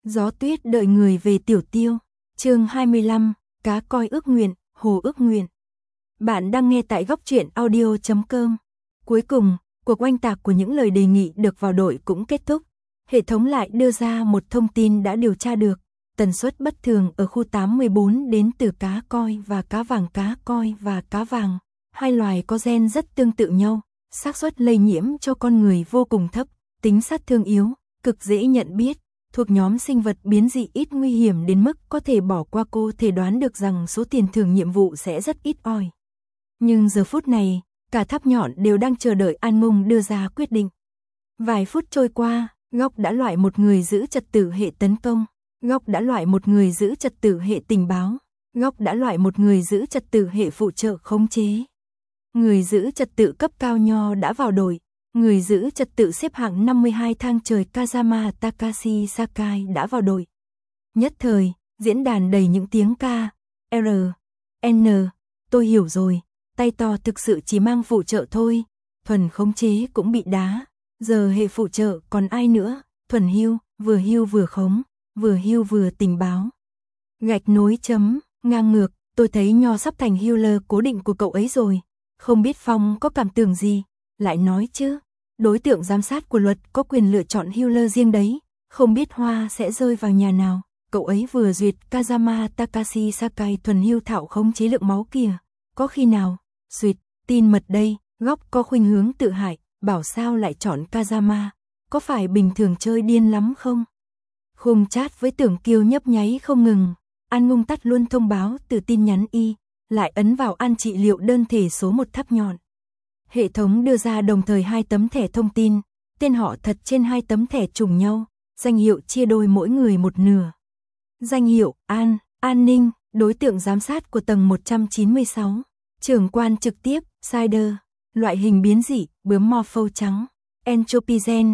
Gió tuyết đợi người về Tiểu Tiêu. Chương 25, cá coi ước nguyện, hồ ước nguyện. Bạn đang nghe tại góc truyện audio.com. Cuối cùng, cuộc oanh tạc của những lời đề nghị được vào đội cũng kết thúc. Hệ thống lại đưa ra một thông tin đã điều tra được. Tần suất bất thường ở khu 814 đến từ cá coi và cá vàng. Cá coi và cá vàng, hai loài có gen rất tương tự nhau, xác suất lây nhiễm cho con người vô cùng thấp, tính sát thương yếu, cực dễ nhận biết, thuộc nhóm sinh vật biến dị ít nguy hiểm đến mức có thể bỏ qua. Cô thể đoán được rằng số tiền thưởng nhiệm vụ sẽ rất ít ỏi. Nhưng giờ phút này, cả tháp nhọn đều đang chờ đợi An Ngông đưa ra quyết định. Vài phút trôi qua, Góc đã loại một người giữ trật tự hệ tấn công, Góc đã loại một người giữ trật tự hệ tình báo, Góc đã loại một người giữ trật tự hệ phụ trợ khống chế. Người giữ trật tự cấp cao Nho đã vào đội, người giữ trật tự xếp hạng 52 thang trời Kazama Takashi Sakai đã vào đội. Nhất thời, diễn đàn đầy những tiếng ca, R, N, tôi hiểu rồi, tay to thực sự chỉ mang phụ trợ thôi, thuần khống chế cũng bị đá, giờ hệ phụ trợ còn ai nữa, thuần hưu vừa khống, vừa hưu vừa tình báo. Gạch nối chấm, ngang ngược, tôi thấy Nho sắp thành healer cố định của cậu ấy rồi, không biết Phong có cảm tưởng gì, lại nói chứ, đối tượng giám sát của luật có quyền lựa chọn healer riêng đấy, không biết Hoa sẽ rơi vào nhà nào, cậu ấy vừa duyệt Kazama Takashi Sakai thuần hưu thạo khống chế lượng máu kìa, có khi nào, duyệt, tin mật đây, Góc có khuynh hướng tự hại, bảo sao lại chọn Kazama, có phải bình thường chơi điên lắm không? Khung chat với Tưởng Kiều nhấp nháy không ngừng, An Ngông tắt luôn thông báo từ tin nhắn y, lại ấn vào An trị liệu đơn thể số 1 tháp nhọn. Hệ thống đưa ra đồng thời 2 tấm thẻ thông tin, tên họ thật trên 2 tấm thẻ trùng nhau, danh hiệu chia đôi mỗi người một nửa. Danh hiệu An Ninh, đối tượng giám sát của tầng 196, trưởng quan trực tiếp, Cider, loại hình biến dị, bướm morpho trắng, entropy gen,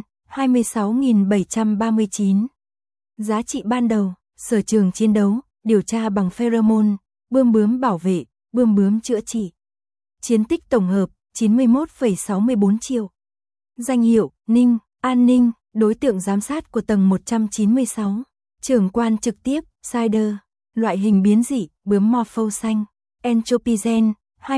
26.739. Giá trị ban đầu, sở trường chiến đấu, điều tra bằng pheromone, bướm bảo vệ, bướm chữa trị. Chiến tích tổng hợp, 91,64 triệu. Danh hiệu, Ninh, An Ninh, đối tượng giám sát của tầng 196, trưởng quan trực tiếp, Cider, loại hình biến dị, bướm morpho xanh, entropy gen,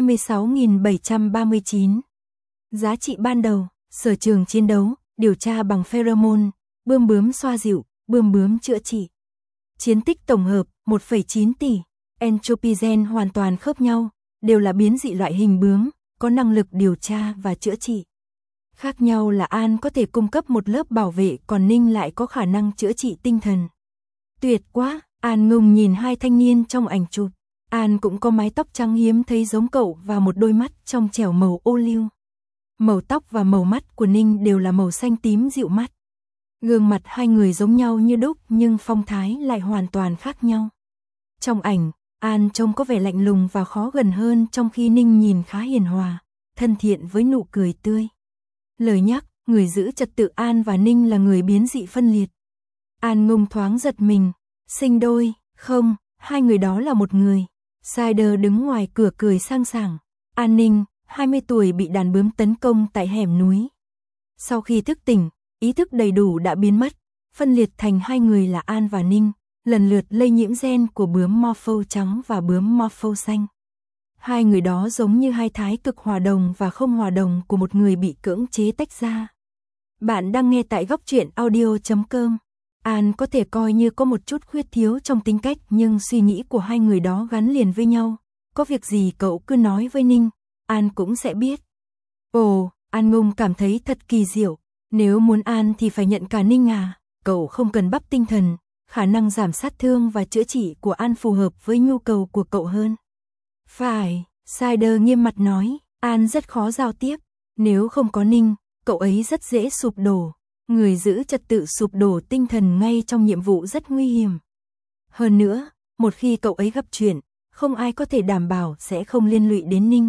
26.739. Giá trị ban đầu, sở trường chiến đấu, điều tra bằng pheromone, bướm xoa dịu, bướm chữa trị. Chiến tích tổng hợp, 1,9 tỷ. Entropy gen hoàn toàn khớp nhau, đều là biến dị loại hình bướm, có năng lực điều tra và chữa trị. Khác nhau là An có thể cung cấp một lớp bảo vệ, còn Ninh lại có khả năng chữa trị tinh thần. Tuyệt quá, An ngùng nhìn hai thanh niên trong ảnh chụp. An cũng có mái tóc trắng hiếm thấy giống cậu và một đôi mắt trong trẻo màu ô liu. Màu tóc và màu mắt của Ninh đều là màu xanh tím dịu mắt. Gương mặt hai người giống nhau như đúc nhưng phong thái lại hoàn toàn khác nhau. Trong ảnh, An trông có vẻ lạnh lùng và khó gần hơn, trong khi Ninh nhìn khá hiền hòa, thân thiện với nụ cười tươi. Lời nhắc, người giữ trật tự An và Ninh là người biến dị phân liệt. An ngông thoáng giật mình, sinh đôi, không, hai người đó là một người. Cider đứng ngoài cửa cười sang sảng. An Ninh, 20 tuổi bị đàn bướm tấn công tại hẻm núi. Sau khi thức tỉnh, ý thức đầy đủ đã biến mất, phân liệt thành hai người là An và Ninh, lần lượt lây nhiễm gen của bướm morpho trắng và bướm morpho xanh. Hai người đó giống như hai thái cực hòa đồng và không hòa đồng của một người bị cưỡng chế tách ra. Bạn đang nghe tại góc truyện audio.com. An có thể coi như có một chút khuyết thiếu trong tính cách, nhưng suy nghĩ của hai người đó gắn liền với nhau. Có việc gì cậu cứ nói với Ninh, An cũng sẽ biết. Ồ, An Ngông cảm thấy thật kỳ diệu. Nếu muốn An thì phải nhận cả Ninh à, cậu không cần bắp tinh thần, khả năng giảm sát thương và chữa trị của An phù hợp với nhu cầu của cậu hơn. Phải, Cider nghiêm mặt nói, An rất khó giao tiếp, nếu không có Ninh, cậu ấy rất dễ sụp đổ. Người giữ trật tự sụp đổ tinh thần ngay trong nhiệm vụ rất nguy hiểm. Hơn nữa, một khi cậu ấy gặp chuyện, không ai có thể đảm bảo sẽ không liên lụy đến Ninh.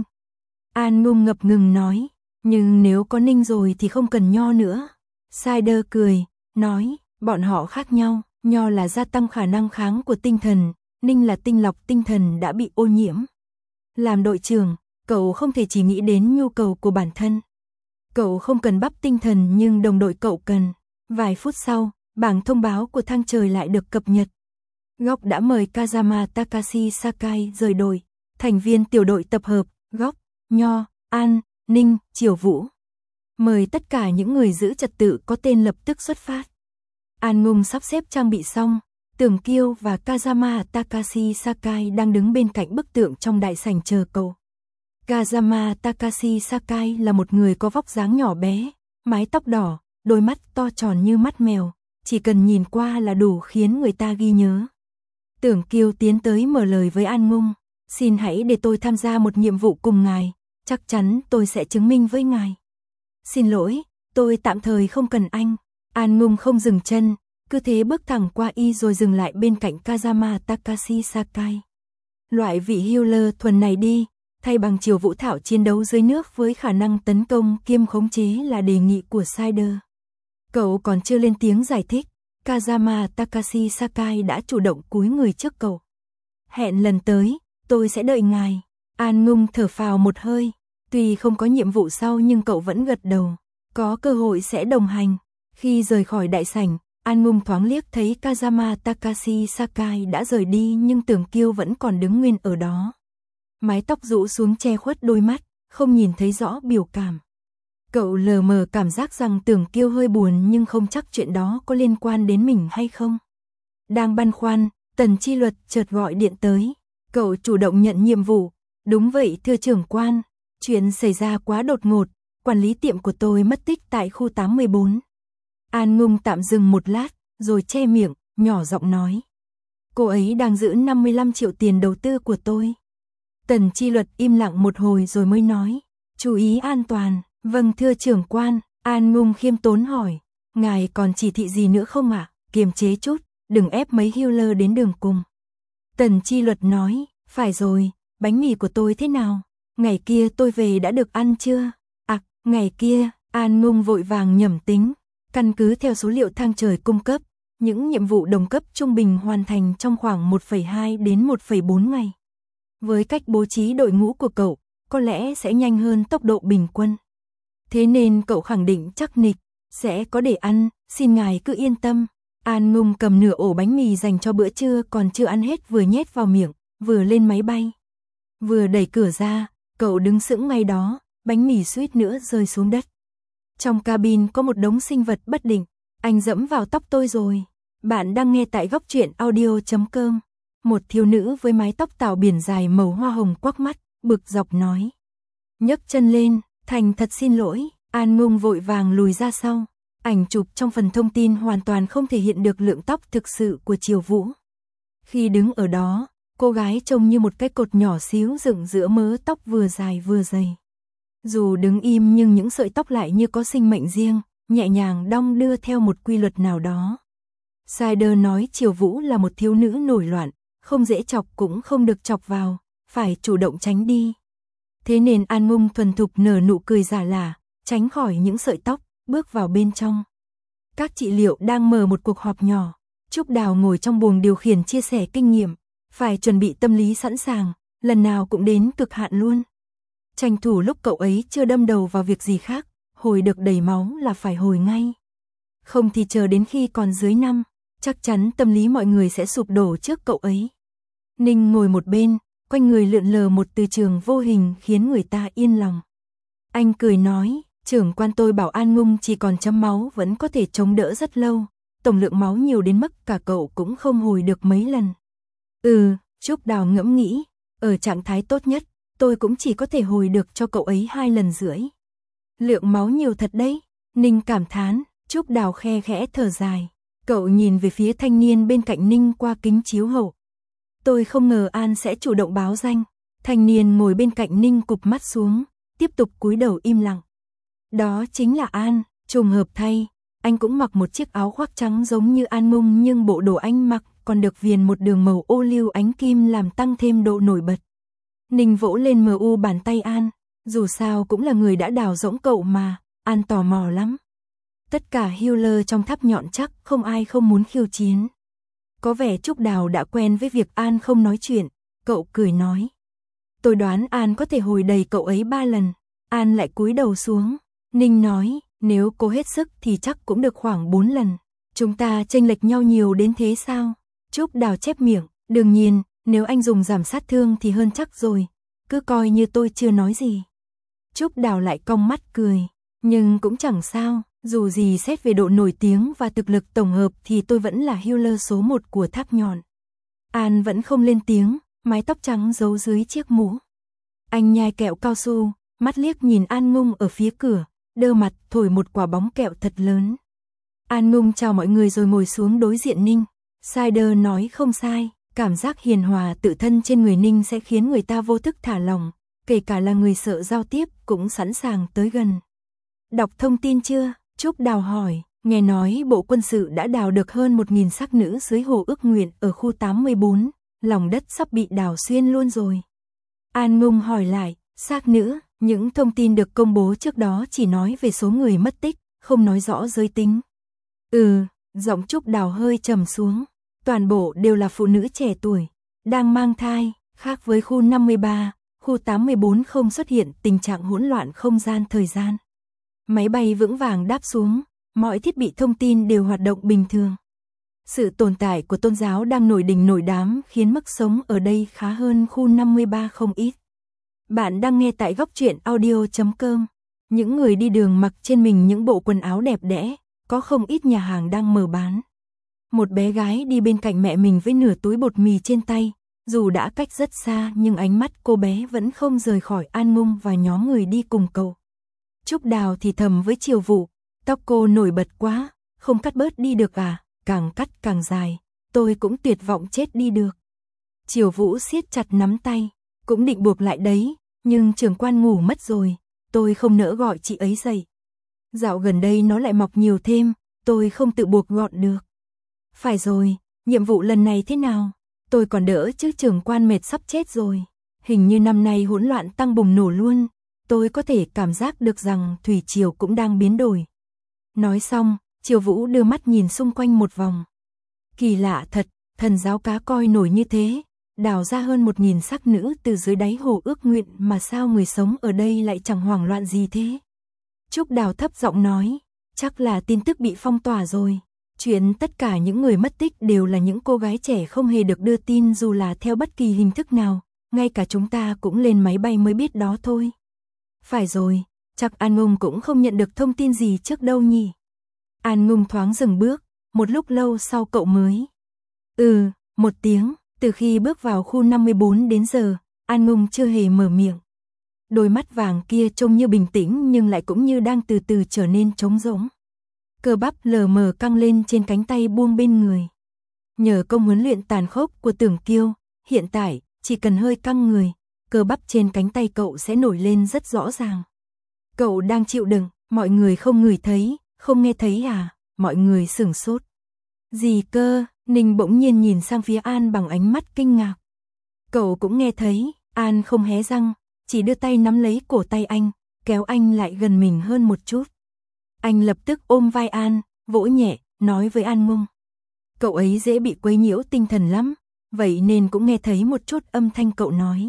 An Ngông ngập ngừng nói, nhưng nếu có Ninh rồi thì không cần Nho nữa. Cider cười, nói, bọn họ khác nhau, Nho là gia tăng khả năng kháng của tinh thần, Ninh là tinh lọc tinh thần đã bị ô nhiễm. Làm đội trưởng, cậu không thể chỉ nghĩ đến nhu cầu của bản thân. Cậu không cần bắp tinh thần nhưng đồng đội cậu cần. Vài phút sau, bảng thông báo của thang trời lại được cập nhật. Góc đã mời Kazama Takashi Sakai rời đội, thành viên tiểu đội tập hợp, Góc, Nho, An, Ninh, Triều Vũ. Mời tất cả những người giữ trật tự có tên lập tức xuất phát. An Ngung sắp xếp trang bị xong, Tưởng Kiêu và Kazama Takashi Sakai đang đứng bên cạnh bức tượng trong đại sảnh chờ cậu. Kazama Takashi Sakai là một người có vóc dáng nhỏ bé, mái tóc đỏ, đôi mắt to tròn như mắt mèo, chỉ cần nhìn qua là đủ khiến người ta ghi nhớ. Tưởng Kiêu tiến tới mở lời với An Ngung, xin hãy để tôi tham gia một nhiệm vụ cùng ngài, chắc chắn tôi sẽ chứng minh với ngài. Xin lỗi, tôi tạm thời không cần anh. An Ngung không dừng chân, cứ thế bước thẳng qua y rồi dừng lại bên cạnh Kazama Takashi Sakai. Loại vị healer thuần này đi, thay bằng Triều Vũ thảo chiến đấu dưới nước với khả năng tấn công kiêm khống chế là đề nghị của Cider. Cậu còn chưa lên tiếng giải thích, Kazama Takashi Sakai đã chủ động cúi người trước cậu. Hẹn lần tới, tôi sẽ đợi ngài. An Ngung thở phào một hơi, tuy không có nhiệm vụ sau nhưng cậu vẫn gật đầu, có cơ hội sẽ đồng hành. Khi rời khỏi đại sảnh, An Ngung thoáng liếc thấy Kazama Takashi Sakai đã rời đi nhưng Tưởng Kiêu vẫn còn đứng nguyên ở đó. Mái tóc rũ xuống che khuất đôi mắt, không nhìn thấy rõ biểu cảm. Cậu lờ mờ cảm giác rằng Tưởng Kiêu hơi buồn nhưng không chắc chuyện đó có liên quan đến mình hay không. Đang băn khoăn, Tần Chi Luật chợt gọi điện tới. Cậu chủ động nhận nhiệm vụ. Đúng vậy thưa trưởng quan, chuyện xảy ra quá đột ngột, quản lý tiệm của tôi mất tích tại khu 814. An Ngung tạm dừng một lát, rồi che miệng, nhỏ giọng nói. Cô ấy đang giữ 55 triệu tiền đầu tư của tôi. Tần Chi Luật im lặng một hồi rồi mới nói. Chú ý an toàn. Vâng thưa trưởng quan. An Ngung khiêm tốn hỏi. Ngài còn chỉ thị gì nữa không ạ? Kiềm chế chút, đừng ép mấy healer đến đường cùng. Tần Chi Luật nói. Phải rồi, bánh mì của tôi thế nào? Ngày kia tôi về đã được ăn chưa? Ngày kia, An Ngung vội vàng nhẩm tính. Căn cứ theo số liệu thang trời cung cấp, những nhiệm vụ đồng cấp trung bình hoàn thành trong khoảng 1,2 đến 1,4 ngày. Với cách bố trí đội ngũ của cậu, có lẽ sẽ nhanh hơn tốc độ bình quân. Thế nên cậu khẳng định chắc nịch, sẽ có để ăn, xin ngài cứ yên tâm. An Ngung cầm nửa ổ bánh mì dành cho bữa trưa còn chưa ăn hết vừa nhét vào miệng, vừa lên máy bay. Vừa đẩy cửa ra, cậu đứng sững ngay đó, bánh mì suýt nữa rơi xuống đất. Trong cabin có một đống sinh vật bất định, anh dẫm vào tóc tôi rồi. Bạn đang nghe tại Góc Truyện Audio.com. Một thiếu nữ với mái tóc tảo biển dài màu hoa hồng quắc mắt, bực dọc nói. Nhấc chân lên, thành thật xin lỗi. An Ngung vội vàng lùi ra sau. Ảnh chụp trong phần thông tin hoàn toàn không thể hiện được lượng tóc thực sự của Triều Vũ. Khi đứng ở đó, cô gái trông như một cái cột nhỏ xíu dựng giữa mớ tóc vừa dài vừa dày. Dù đứng im nhưng những sợi tóc lại như có sinh mệnh riêng, nhẹ nhàng đong đưa theo một quy luật nào đó. Cider nói Triều Vũ là một thiếu nữ nổi loạn, không dễ chọc cũng không được chọc vào, phải chủ động tránh đi. Thế nên An Ngung thuần thục nở nụ cười giả lả, tránh khỏi những sợi tóc, bước vào bên trong. Các trị liệu đang mở một cuộc họp nhỏ. Trúc Đào ngồi trong buồng điều khiển chia sẻ kinh nghiệm, phải chuẩn bị tâm lý sẵn sàng, lần nào cũng đến cực hạn luôn. Tranh thủ lúc cậu ấy chưa đâm đầu vào việc gì khác, hồi được đầy máu là phải hồi ngay. Không thì chờ đến khi còn dưới 5, chắc chắn tâm lý mọi người sẽ sụp đổ trước cậu ấy. Ninh ngồi một bên, quanh người lượn lờ một từ trường vô hình khiến người ta yên lòng. Anh cười nói, trưởng quan tôi bảo An Ngung chỉ còn chấm máu vẫn có thể chống đỡ rất lâu, tổng lượng máu nhiều đến mức cả cậu cũng không hồi được mấy lần. Trúc Đào ngẫm nghĩ, ở trạng thái tốt nhất, tôi cũng chỉ có thể hồi được cho cậu ấy 2 lần rưỡi. Lượng máu nhiều thật đấy, Ninh cảm thán. Trúc Đào khe khẽ thở dài. Cậu nhìn về phía thanh niên bên cạnh Ninh qua kính chiếu hậu. Tôi không ngờ An sẽ chủ động báo danh. Thanh niên ngồi bên cạnh Ninh cụp mắt xuống, tiếp tục cúi đầu im lặng. Đó chính là An, trùng hợp thay, anh cũng mặc một chiếc áo khoác trắng giống như An Ngung nhưng bộ đồ anh mặc còn được viền một đường màu ô liu ánh kim làm tăng thêm độ nổi bật. Ninh vỗ lên mu bàn tay An, dù sao cũng là người đã đào rỗng cậu mà, An tò mò lắm. Tất cả healer trong tháp nhọn chắc không ai không muốn khiêu chiến. Có vẻ Trúc Đào đã quen với việc An không nói chuyện, cậu cười nói. Tôi đoán An có thể hồi đầy cậu ấy 3 lần. An lại cúi đầu xuống. Ninh nói, nếu cô hết sức thì chắc cũng được khoảng 4 lần. Chúng ta chênh lệch nhau nhiều đến thế sao? Trúc Đào chép miệng, đương nhiên, nếu anh dùng giảm sát thương thì hơn chắc rồi, cứ coi như tôi chưa nói gì. Trúc Đào lại cong mắt cười, nhưng cũng chẳng sao, dù gì xét về độ nổi tiếng và thực lực tổng hợp thì tôi vẫn là healer số 1 của tháp nhọn. An vẫn không lên tiếng, mái tóc trắng giấu dưới chiếc mũ. Anh nhai kẹo cao su, mắt liếc nhìn An Ngung ở phía cửa, đơ mặt thổi một quả bóng kẹo thật lớn. An Ngung chào mọi người rồi ngồi xuống đối diện Ninh. Cider nói không sai, cảm giác hiền hòa tự thân trên người Ninh sẽ khiến người ta vô thức thả lỏng, kể cả là người sợ giao tiếp cũng sẵn sàng tới gần. Đọc thông tin chưa? Trúc Đào hỏi, nghe nói Bộ Quân sự đã đào được hơn 1.000 xác nữ dưới hồ ước nguyện ở khu 84, lòng đất sắp bị đào xuyên luôn rồi. An Ngung hỏi lại, xác nữ, những thông tin được công bố trước đó chỉ nói về số người mất tích, không nói rõ giới tính. Giọng Trúc Đào hơi trầm xuống, toàn bộ đều là phụ nữ trẻ tuổi, đang mang thai, khác với khu 53, khu 84 không xuất hiện tình trạng hỗn loạn không gian thời gian. Máy bay vững vàng đáp xuống, mọi thiết bị thông tin đều hoạt động bình thường. Sự tồn tại của tôn giáo đang nổi đình nổi đám khiến mức sống ở đây khá hơn khu 53 không ít. Bạn đang nghe tại góc truyện audio.com. Những người đi đường mặc trên mình những bộ quần áo đẹp đẽ, có không ít nhà hàng đang mở bán. Một bé gái đi bên cạnh mẹ mình với nửa túi bột mì trên tay, dù đã cách rất xa nhưng ánh mắt cô bé vẫn không rời khỏi An Ngung và nhóm người đi cùng cậu. Trúc Đào thì thầm với Triều Vũ, tóc cô nổi bật quá, không cắt bớt đi được à, càng cắt càng dài, tôi cũng tuyệt vọng chết đi được. Triều Vũ siết chặt nắm tay, cũng định buộc lại đấy, nhưng trưởng quan ngủ mất rồi, tôi không nỡ gọi chị ấy dậy. Dạo gần đây nó lại mọc nhiều thêm, tôi không tự buộc gọn được. Phải rồi, nhiệm vụ lần này thế nào? Tôi còn đỡ chứ trưởng quan mệt sắp chết rồi. Hình như năm nay hỗn loạn tăng bùng nổ luôn. Tôi có thể cảm giác được rằng thủy triều cũng đang biến đổi. Nói xong, Triều Vũ đưa mắt nhìn xung quanh một vòng. Kỳ lạ thật, thần giáo cá coi nổi như thế, đào ra hơn 1.000 xác nữ từ dưới đáy hồ ước nguyện mà sao người sống ở đây lại chẳng hoảng loạn gì thế? Trúc Đào thấp giọng nói, chắc là tin tức bị phong tỏa rồi. Chuyện tất cả những người mất tích đều là những cô gái trẻ không hề được đưa tin dù là theo bất kỳ hình thức nào, ngay cả chúng ta cũng lên máy bay mới biết đó thôi. Phải rồi, chắc An Ngung cũng không nhận được thông tin gì trước đâu nhỉ. An Ngung thoáng dừng bước, một lúc lâu sau cậu mới. Một tiếng, từ khi bước vào khu 54 đến giờ, An Ngung chưa hề mở miệng. Đôi mắt vàng kia trông như bình tĩnh nhưng lại cũng như đang từ từ trở nên trống rỗng. Cơ bắp lờ mờ căng lên trên cánh tay buông bên người. Nhờ công huấn luyện tàn khốc của Tưởng Kiêu, hiện tại, chỉ cần hơi căng người, cơ bắp trên cánh tay cậu sẽ nổi lên rất rõ ràng. Cậu đang chịu đựng, mọi người không ngửi thấy, không nghe thấy à? Mọi người sửng sốt. Gì cơ? Ninh bỗng nhiên nhìn sang phía An bằng ánh mắt kinh ngạc. Cậu cũng nghe thấy, An không hé răng, chỉ đưa tay nắm lấy cổ tay anh, kéo anh lại gần mình hơn một chút. Anh lập tức ôm vai An, vỗ nhẹ, nói với An Ngung. Cậu ấy dễ bị quấy nhiễu tinh thần lắm, vậy nên cũng nghe thấy một chút âm thanh cậu nói.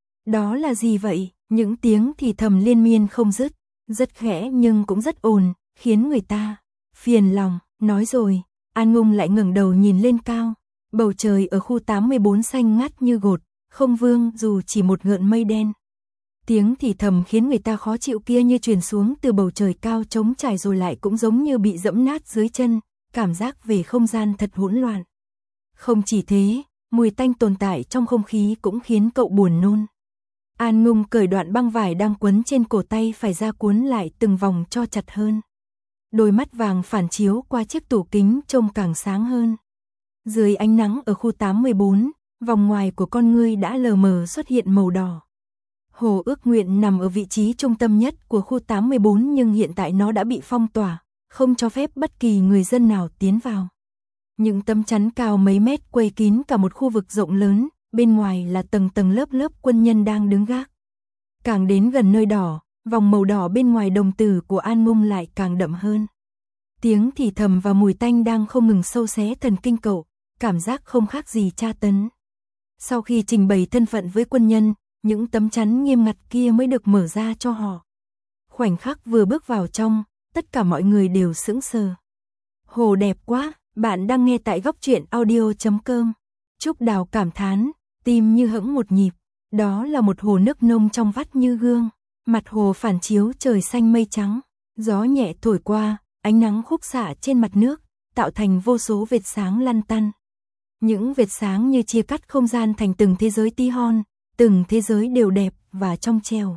Đó là gì vậy? Những tiếng thì thầm liên miên không dứt, rất khẽ nhưng cũng rất ồn, khiến người ta phiền lòng. Nói rồi, An Ngung lại ngẩng đầu nhìn lên cao. Bầu trời ở khu 84 xanh ngắt như gột, không vương dù chỉ một gợn mây đen. Tiếng thì thầm khiến người ta khó chịu kia như truyền xuống từ bầu trời cao trống trải rồi lại cũng giống như bị dẫm nát dưới chân, cảm giác về không gian thật hỗn loạn. Không chỉ thế, mùi tanh tồn tại trong không khí cũng khiến cậu buồn nôn. An Ngung cởi đoạn băng vải đang quấn trên cổ tay phải ra cuốn lại từng vòng cho chặt hơn. Đôi mắt vàng phản chiếu qua chiếc tủ kính trông càng sáng hơn. Dưới ánh nắng ở khu 84, vòng ngoài của con ngươi đã lờ mờ xuất hiện màu đỏ. Hồ ước nguyện nằm ở vị trí trung tâm nhất của khu 84 nhưng hiện tại nó đã bị phong tỏa, không cho phép bất kỳ người dân nào tiến vào. Những tấm chắn cao mấy mét quây kín cả một khu vực rộng lớn, bên ngoài là tầng tầng lớp lớp quân nhân đang đứng gác. Càng đến gần nơi đỏ, vòng màu đỏ bên ngoài đồng tử của An Ngung lại càng đậm hơn. Tiếng thì thầm và mùi tanh đang không ngừng xâu xé thần kinh cậu, cảm giác không khác gì tra tấn. Sau khi trình bày thân phận với quân nhân, những tấm chắn nghiêm ngặt kia mới được mở ra cho họ. Khoảnh khắc vừa bước vào trong, tất cả mọi người đều sững sờ. Hồ đẹp quá, bạn đang nghe tại góc truyện audio.com. Trúc Đào cảm thán, tim như hững một nhịp. Đó là một hồ nước nông trong vắt như gương. Mặt hồ phản chiếu trời xanh mây trắng. Gió nhẹ thổi qua, ánh nắng khúc xạ trên mặt nước, tạo thành vô số vệt sáng lăn tăn. Những vệt sáng như chia cắt không gian thành từng thế giới tí hon, từng thế giới đều đẹp và trong trẻo.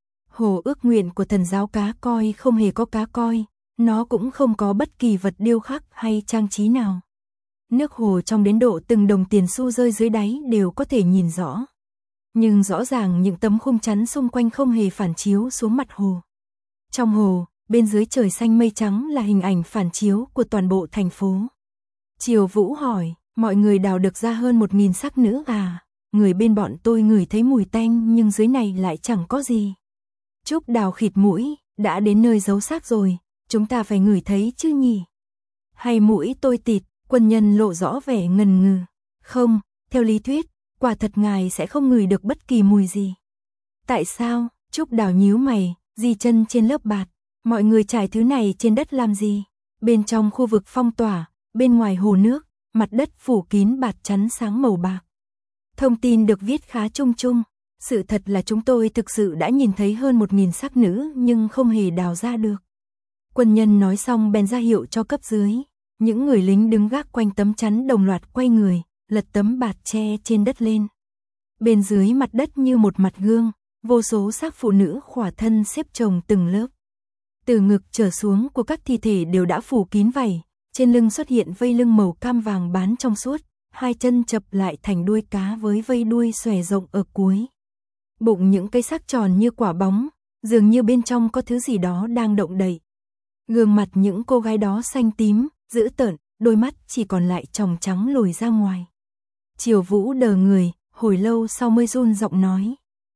Hồ ước nguyện của thần giáo cá coi không hề có cá coi, nó cũng không có bất kỳ vật điêu khắc hay trang trí nào. Nước hồ trong đến độ từng đồng tiền xu rơi dưới đáy đều có thể nhìn rõ. Nhưng rõ ràng những tấm khung chắn xung quanh không hề phản chiếu xuống mặt hồ. Trong hồ, bên dưới trời xanh mây trắng là hình ảnh phản chiếu của toàn bộ thành phố. Triều Vũ hỏi, mọi người đào được ra hơn 1000 xác nữ à? Người bên bọn tôi ngửi thấy mùi tanh nhưng dưới này lại chẳng có gì. Trúc Đào khịt mũi, đã đến nơi giấu xác rồi, chúng ta phải ngửi thấy chứ nhỉ? Hay mũi tôi tịt, quân nhân lộ rõ vẻ ngần ngừ. Không, theo lý thuyết, quả thật ngài sẽ không ngửi được bất kỳ mùi gì. Tại sao? Trúc Đào nhíu mày, di chân trên lớp bạt. Mọi người trải thứ này trên đất làm gì? Bên trong khu vực phong tỏa, bên ngoài hồ nước, mặt đất phủ kín bạt chắn sáng màu bạc. Thông tin được viết khá chung chung. Sự thật là chúng tôi thực sự đã nhìn thấy hơn 1000 xác nữ nhưng không hề đào ra được. Quân nhân nói xong bèn ra hiệu cho cấp dưới. Những người lính đứng gác quanh tấm chắn đồng loạt quay người, lật tấm bạt tre trên đất lên. Bên dưới mặt đất như một mặt gương, vô số xác phụ nữ khỏa thân xếp chồng từng lớp. Từ ngực trở xuống của các thi thể đều đã phủ kín vảy, trên lưng xuất hiện vây lưng màu cam vàng bán trong suốt, hai chân chập lại thành đuôi cá với vây đuôi xòe rộng ở cuối. Bụng những cây xác tròn như quả bóng, dường như bên trong có thứ gì đó đang động đậy. Gương mặt những cô gái đó xanh tím, dữ tợn, đôi mắt chỉ còn lại tròng trắng lồi ra ngoài. Triều Vũ đờ người, hồi lâu sau mới run giọng nói.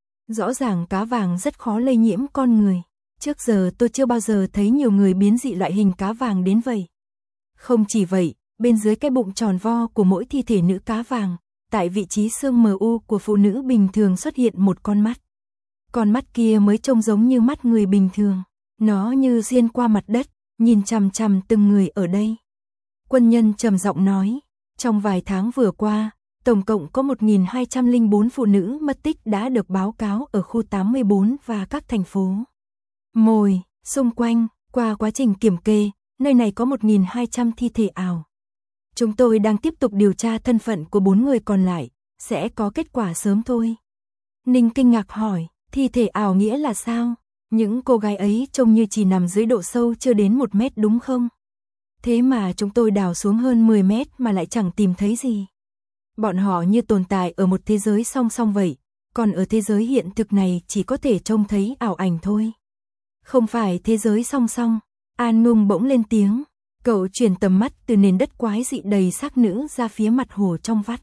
Rõ ràng cá vàng rất khó lây nhiễm con người. Trước giờ tôi chưa bao giờ thấy nhiều người biến dị loại hình cá vàng đến vậy. Không chỉ vậy, bên dưới cái bụng tròn vo của mỗi thi thể nữ cá vàng, tại vị trí xương mờ u của phụ nữ bình thường xuất hiện một con mắt. Con mắt kia mới trông giống như mắt người bình thường. Nó như xuyên qua mặt đất, nhìn chằm chằm từng người ở đây. Quân nhân trầm giọng nói, trong vài tháng vừa qua, tổng cộng có 1204 phụ nữ mất tích đã được báo cáo ở khu 84 và các thành phố. Mồi, xung quanh, qua quá trình kiểm kê, nơi này có 1200 thi thể ảo. Chúng tôi đang tiếp tục điều tra thân phận của 4 người còn lại, sẽ có kết quả sớm thôi. Ninh kinh ngạc hỏi, thi thể ảo nghĩa là sao? Những cô gái ấy trông như chỉ nằm dưới độ sâu chưa đến 1 mét đúng không? Thế mà chúng tôi đào xuống hơn 10 mét mà lại chẳng tìm thấy gì. Bọn họ như tồn tại ở một thế giới song song vậy, còn ở thế giới hiện thực này chỉ có thể trông thấy ảo ảnh thôi. Không phải thế giới song song. An Ngung bỗng lên tiếng, cậu chuyển tầm mắt từ nền đất quái dị đầy xác nữ ra phía mặt hồ trong vắt.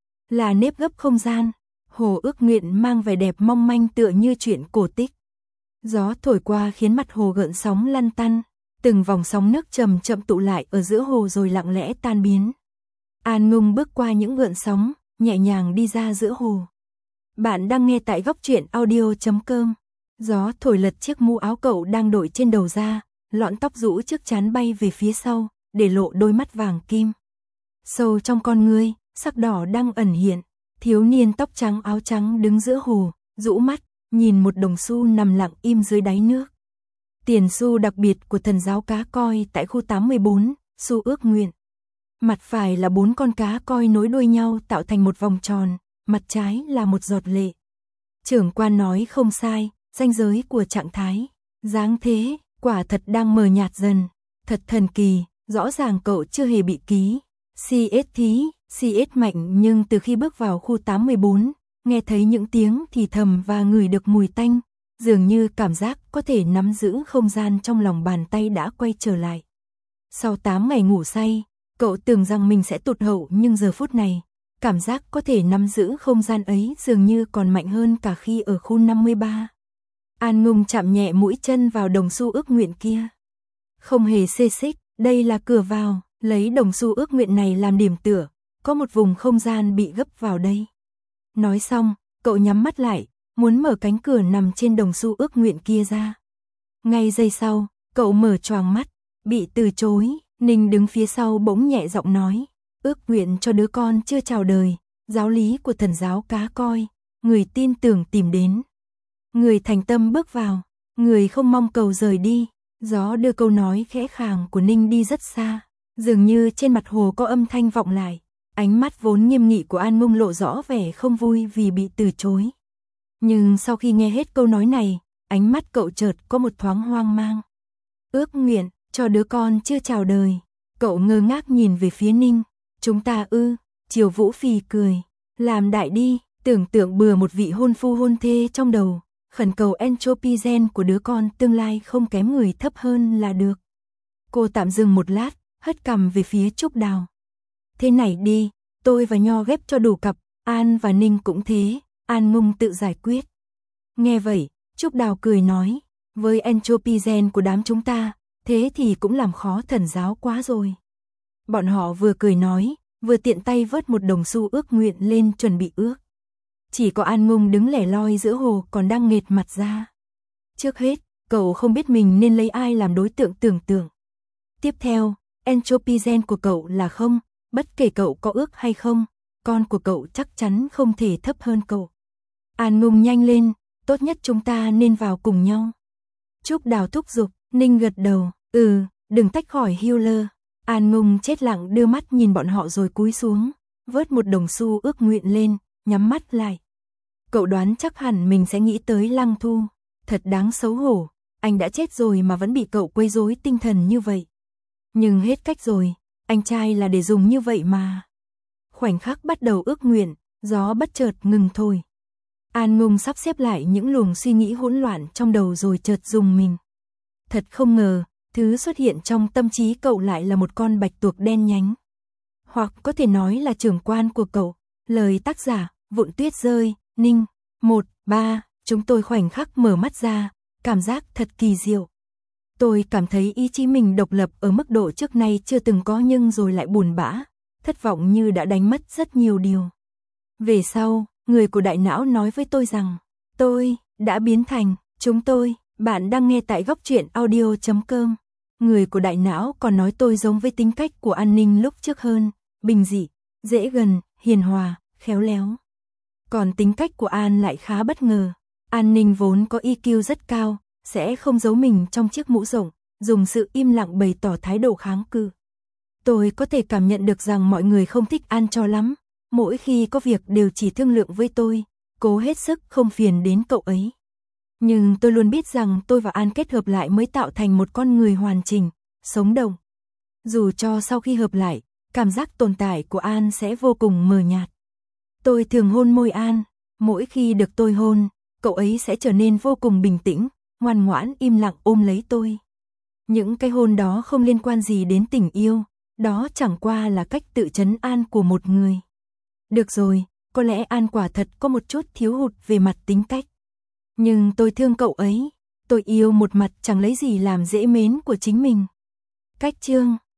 Là nếp gấp không gian, hồ ước nguyện mang vẻ đẹp mong manh tựa như chuyện cổ tích. Gió thổi qua khiến mặt hồ gợn sóng lăn tăn, từng vòng sóng nước chậm chậm tụ lại ở giữa hồ rồi lặng lẽ tan biến. An Ngung bước qua những gợn sóng, nhẹ nhàng đi ra giữa hồ. Bạn đang nghe tại góc truyện audio.com. Gió thổi lật chiếc mũ áo cậu đang đội trên đầu ra, lọn tóc rũ trước trán bay về phía sau, để lộ đôi mắt vàng kim. Sâu trong con ngươi, sắc đỏ đang ẩn hiện. Thiếu niên tóc trắng áo trắng đứng giữa hồ, rũ mắt, nhìn một đồng xu nằm lặng im dưới đáy nước. Tiền xu đặc biệt của thần giáo cá coi tại khu 84, xu ước nguyện. Mặt phải là 4 con cá coi nối đuôi nhau tạo thành một vòng tròn, mặt trái là một giọt lệ. Trưởng quan nói không sai, ranh giới của trạng thái, dáng thế, quả thật đang mờ nhạt dần. Thật thần kỳ, rõ ràng cậu chưa hề bị ký. CS thí, CS mạnh nhưng từ khi bước vào khu 84, nghe thấy những tiếng thì thầm và ngửi được mùi tanh, dường như cảm giác có thể nắm giữ không gian trong lòng bàn tay đã quay trở lại. Sau 8 ngày ngủ say, cậu tưởng rằng mình sẽ tụt hậu nhưng giờ phút này, cảm giác có thể nắm giữ không gian ấy dường như còn mạnh hơn cả khi ở khu 53. An Ngung chạm nhẹ mũi chân vào đồng xu ước nguyện kia. Không hề xê xích, đây là cửa vào, lấy đồng xu ước nguyện này làm điểm tựa, có một vùng không gian bị gấp vào đây. Nói xong, cậu nhắm mắt lại, muốn mở cánh cửa nằm trên đồng xu ước nguyện kia ra. Ngay giây sau, cậu mở choàng mắt, bị từ chối, Ninh đứng phía sau bỗng nhẹ giọng nói, ước nguyện cho đứa con chưa chào đời, giáo lý của thần giáo cá coi, người tin tưởng tìm đến. Người thành tâm bước vào, người không mong cầu rời đi. Gió đưa câu nói khẽ khàng của Ninh đi rất xa, dường như trên mặt hồ có âm thanh vọng lại. Ánh mắt vốn nghiêm nghị của An Ngông lộ rõ vẻ không vui vì bị từ chối. Nhưng sau khi nghe hết câu nói này, ánh mắt cậu chợt có một thoáng hoang mang. Ước nguyện cho đứa con chưa chào đời. Cậu ngơ ngác nhìn về phía Ninh. Chúng ta ư? Triều Vũ phì cười. Làm đại đi, tưởng tượng bừa một vị hôn phu hôn thê trong đầu. Khẩn cầu entropy gen của đứa con tương lai không kém người thấp hơn là được. Cô tạm dừng một lát, hất cằm về phía Trúc Đào. Thế này đi, tôi và Nho ghép cho đủ cặp, An và Ninh cũng thế, An Ngông tự giải quyết. Nghe vậy, Trúc Đào cười nói, với entropy gen của đám chúng ta, thế thì cũng làm khó thần giáo quá rồi. Bọn họ vừa cười nói, vừa tiện tay vớt một đồng xu ước nguyện lên chuẩn bị ước. Chỉ có An Ngông đứng lẻ loi giữa hồ còn đang nghệt mặt ra. Trước hết, cậu không biết mình nên lấy ai làm đối tượng tưởng tượng. Tiếp theo, entropy gen của cậu là không, bất kể cậu có ước hay không, con của cậu chắc chắn không thể thấp hơn cậu. An Ngông nhanh lên, tốt nhất chúng ta nên vào cùng nhau. Trúc Đào thúc giục, Ninh gật đầu, đừng tách khỏi healer. An Ngông chết lặng đưa mắt nhìn bọn họ rồi cúi xuống, vớt một đồng xu ước nguyện lên, nhắm mắt lại. Cậu đoán chắc hẳn mình sẽ nghĩ tới Lăng Thu, thật đáng xấu hổ, anh đã chết rồi mà vẫn bị cậu quấy rối tinh thần như vậy. Nhưng hết cách rồi, anh trai là để dùng như vậy mà. Khoảnh khắc bắt đầu ước nguyện, gió bất chợt ngừng thổi. An Ngông sắp xếp lại những luồng suy nghĩ hỗn loạn trong đầu rồi chợt rùng mình. Thật không ngờ, thứ xuất hiện trong tâm trí cậu lại là một con bạch tuộc đen nhánh. Hoặc có thể nói là trưởng quan của cậu. Lời tác giả, Vụn Tuyết Rơi, Ninh. 1-3, chúng tôi khoảnh khắc mở mắt ra, cảm giác thật kỳ diệu. Tôi cảm thấy ý chí mình độc lập ở mức độ trước nay chưa từng có nhưng rồi lại buồn bã, thất vọng như đã đánh mất rất nhiều điều. Về sau, người của đại não nói với tôi rằng, tôi đã biến thành chúng tôi. Bạn đang nghe tại góc truyện audio.com. Người của đại não còn nói tôi giống với tính cách của An Ninh lúc trước hơn, bình dị, dễ gần, hiền hòa, khéo léo. Còn tính cách của An lại khá bất ngờ. An Ninh vốn có EQ rất cao, sẽ không giấu mình trong chiếc mũ rộng, dùng sự im lặng bày tỏ thái độ kháng cự. Tôi có thể cảm nhận được rằng mọi người không thích An cho lắm, mỗi khi có việc đều chỉ thương lượng với tôi, cố hết sức không phiền đến cậu ấy. Nhưng tôi luôn biết rằng tôi và An kết hợp lại mới tạo thành một con người hoàn chỉnh, sống động. Dù cho sau khi hợp lại, cảm giác tồn tại của An sẽ vô cùng mờ nhạt. Tôi thường hôn môi An, mỗi khi được tôi hôn, cậu ấy sẽ trở nên vô cùng bình tĩnh, ngoan ngoãn im lặng ôm lấy tôi. Những cái hôn đó không liên quan gì đến tình yêu, đó chẳng qua là cách tự trấn an của một người. Được rồi, có lẽ An quả thật có một chút thiếu hụt về mặt tính cách. Nhưng tôi thương cậu ấy, tôi yêu một mặt chẳng lấy gì làm dễ mến của chính mình. Cách chương